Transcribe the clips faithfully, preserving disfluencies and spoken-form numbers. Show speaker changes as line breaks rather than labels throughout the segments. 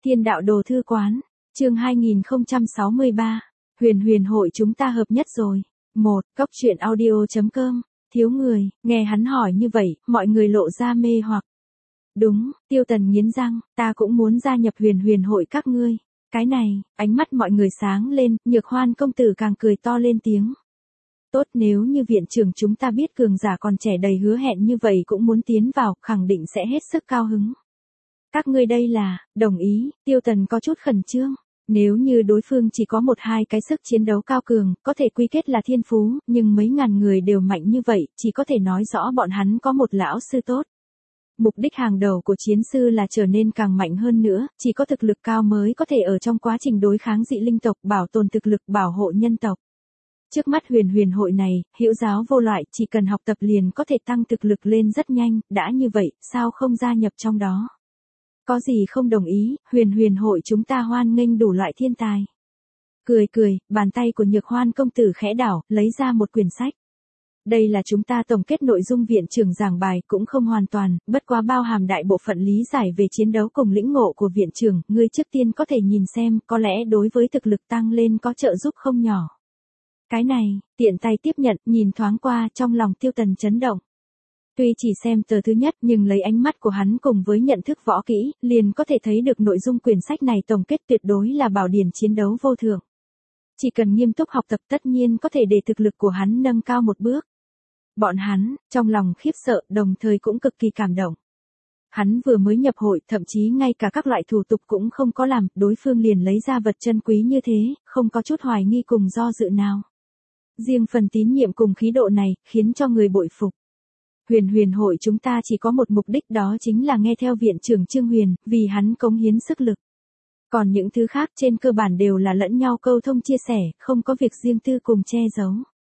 Thiên đạo đồ thư quán, chương hai nghìn không trăm sáu mươi ba, huyền huyền hội chúng ta hợp nhất rồi. Một, Cốc truyện audio chấm com, thiếu người, nghe hắn hỏi như vậy, mọi người lộ ra mê hoặc. Đúng, Tiêu Tần nghiến răng, ta cũng muốn gia nhập huyền huyền hội các ngươi. Cái này, ánh mắt mọi người sáng lên, Nhược Hoan công tử càng cười to lên tiếng. Tốt, nếu như viện trưởng chúng ta biết cường giả còn trẻ đầy hứa hẹn như vậy cũng muốn tiến vào, khẳng định sẽ hết sức cao hứng. Các ngươi đây là, đồng ý, Tiêu Tần có chút khẩn trương. Nếu như đối phương chỉ có một hai cái sức chiến đấu cao cường, có thể quy kết là thiên phú, nhưng mấy ngàn người đều mạnh như vậy, chỉ có thể nói rõ bọn hắn có một lão sư tốt. Mục đích hàng đầu của chiến sư là trở nên càng mạnh hơn nữa, chỉ có thực lực cao mới có thể ở trong quá trình đối kháng dị linh tộc bảo tồn thực lực bảo hộ nhân tộc. Trước mắt huyền huyền hội này, hữu giáo vô loại, chỉ cần học tập liền có thể tăng thực lực lên rất nhanh, đã như vậy, sao không gia nhập trong đó? Có gì không đồng ý, huyền huyền hội chúng ta hoan nghênh đủ loại thiên tài. Cười cười, bàn tay của Nhược Hoan công tử khẽ đảo, lấy ra một quyển sách. Đây là chúng ta tổng kết nội dung viện trưởng giảng bài, cũng không hoàn toàn, bất quá bao hàm đại bộ phận lý giải về chiến đấu cùng lĩnh ngộ của viện trưởng, ngươi trước tiên có thể nhìn xem, có lẽ đối với thực lực tăng lên có trợ giúp không nhỏ. Cái này, tiện tay tiếp nhận, nhìn thoáng qua, trong lòng Tiêu Tần chấn động. Tuy chỉ xem tờ thứ nhất nhưng lấy ánh mắt của hắn cùng với nhận thức võ kỹ, liền có thể thấy được nội dung quyển sách này tổng kết tuyệt đối là bảo điển chiến đấu vô thượng. Chỉ cần nghiêm túc học tập tất nhiên có thể để thực lực của hắn nâng cao một bước. Bọn hắn, trong lòng khiếp sợ, đồng thời cũng cực kỳ cảm động. Hắn vừa mới nhập hội, thậm chí ngay cả các loại thủ tục cũng không có làm, đối phương liền lấy ra vật chân quý như thế, không có chút hoài nghi cùng do dự nào. Riêng phần tín nhiệm cùng khí độ này, khiến cho người bội phục. Huyền huyền hội chúng ta chỉ có một mục đích, đó chính là nghe theo viện trưởng Trương Huyền, vì hắn cống hiến sức lực. Còn những thứ khác trên cơ bản đều là lẫn nhau câu thông chia sẻ, không có việc riêng tư cùng che giấu.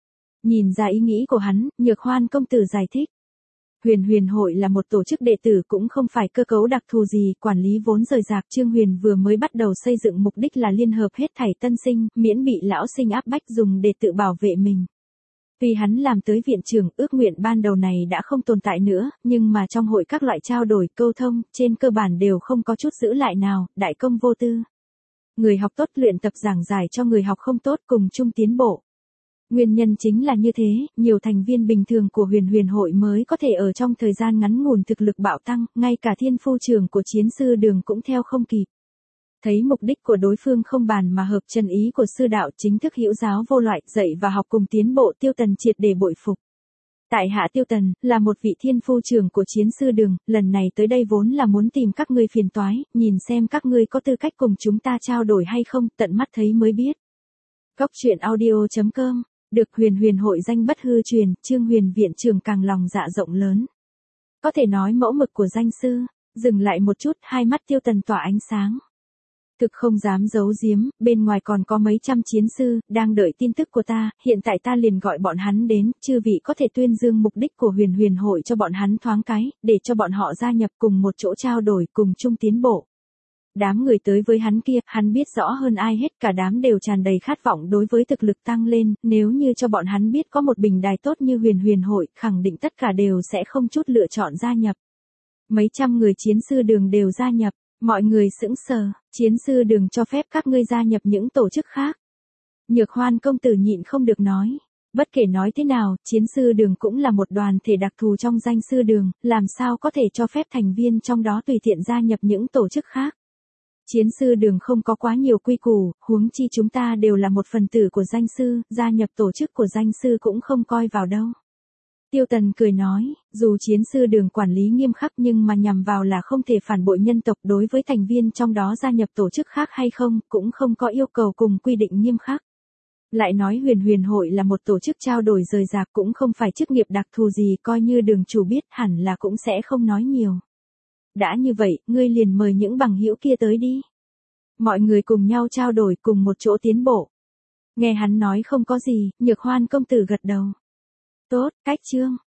Nhìn ra ý nghĩ của hắn, Nhược Hoan công tử giải thích. Huyền huyền hội là một tổ chức đệ tử, cũng không phải cơ cấu đặc thù gì, quản lý vốn rời rạc. Trương Huyền vừa mới bắt đầu xây dựng mục đích là liên hợp hết thảy tân sinh, miễn bị lão sinh áp bách dùng để tự bảo vệ mình. Vì hắn làm tới viện trưởng, ước nguyện ban đầu này đã không tồn tại nữa, nhưng mà trong hội các loại trao đổi, câu thông, trên cơ bản đều không có chút giữ lại nào, đại công vô tư. Người học tốt luyện tập giảng giải cho người học không tốt, cùng chung tiến bộ. Nguyên nhân chính là như thế, nhiều thành viên bình thường của huyền huyền hội mới có thể ở trong thời gian ngắn ngủn thực lực bạo tăng, ngay cả thiên phu trưởng của chiến sư đường cũng theo không kịp. Thấy mục đích của đối phương không bàn mà hợp chân ý của sư đạo, chính thức hữu giáo vô loại, dạy và học cùng tiến bộ, Tiêu Tần triệt để bội phục. Tại hạ Tiêu Tần, là một vị thiên phu trưởng của chiến sư đường, lần này tới đây vốn là muốn tìm các ngươi phiền toái, nhìn xem các ngươi có tư cách cùng chúng ta trao đổi hay không, tận mắt thấy mới biết. Cốc truyện audio chấm com, được huyền huyền hội danh bất hư truyền, Trương Huyền viện trưởng càng lòng dạ rộng lớn. Có thể nói mẫu mực của danh sư, dừng lại một chút, hai mắt Tiêu Tần tỏa ánh sáng. Thực không dám giấu giếm, bên ngoài còn có mấy trăm chiến sư, đang đợi tin tức của ta, hiện tại ta liền gọi bọn hắn đến, chư vị có thể tuyên dương mục đích của huyền huyền hội cho bọn hắn thoáng cái, để cho bọn họ gia nhập cùng một chỗ trao đổi, cùng chung tiến bộ. Đám người tới với hắn kia, hắn biết rõ hơn ai hết, cả đám đều tràn đầy khát vọng đối với thực lực tăng lên, nếu như cho bọn hắn biết có một bình đài tốt như huyền huyền hội, khẳng định tất cả đều sẽ không chút lựa chọn gia nhập. Mấy trăm người chiến sư đường đều gia nhập. Mọi người sững sờ, chiến sư đường cho phép các ngươi gia nhập những tổ chức khác. Nhược Hoan công tử nhịn không được nói. Bất kể nói thế nào, chiến sư đường cũng là một đoàn thể đặc thù trong danh sư đường, làm sao có thể cho phép thành viên trong đó tùy tiện gia nhập những tổ chức khác. Chiến sư đường không có quá nhiều quy củ, huống chi chúng ta đều là một phần tử của danh sư, gia nhập tổ chức của danh sư cũng không coi vào đâu. Tiêu Tần cười nói, dù chiến sư đường quản lý nghiêm khắc nhưng mà nhằm vào là không thể phản bội nhân tộc, đối với thành viên trong đó gia nhập tổ chức khác hay không, cũng không có yêu cầu cùng quy định nghiêm khắc. Lại nói huyền huyền hội là một tổ chức trao đổi rời rạc, cũng không phải chức nghiệp đặc thù gì, coi như đường chủ biết hẳn là cũng sẽ không nói nhiều. Đã như vậy, ngươi liền mời những bằng hữu kia tới đi. Mọi người cùng nhau trao đổi, cùng một chỗ tiến bộ. Nghe hắn nói không có gì, Nhược Hoan công tử gật đầu. Tốt, cách chương.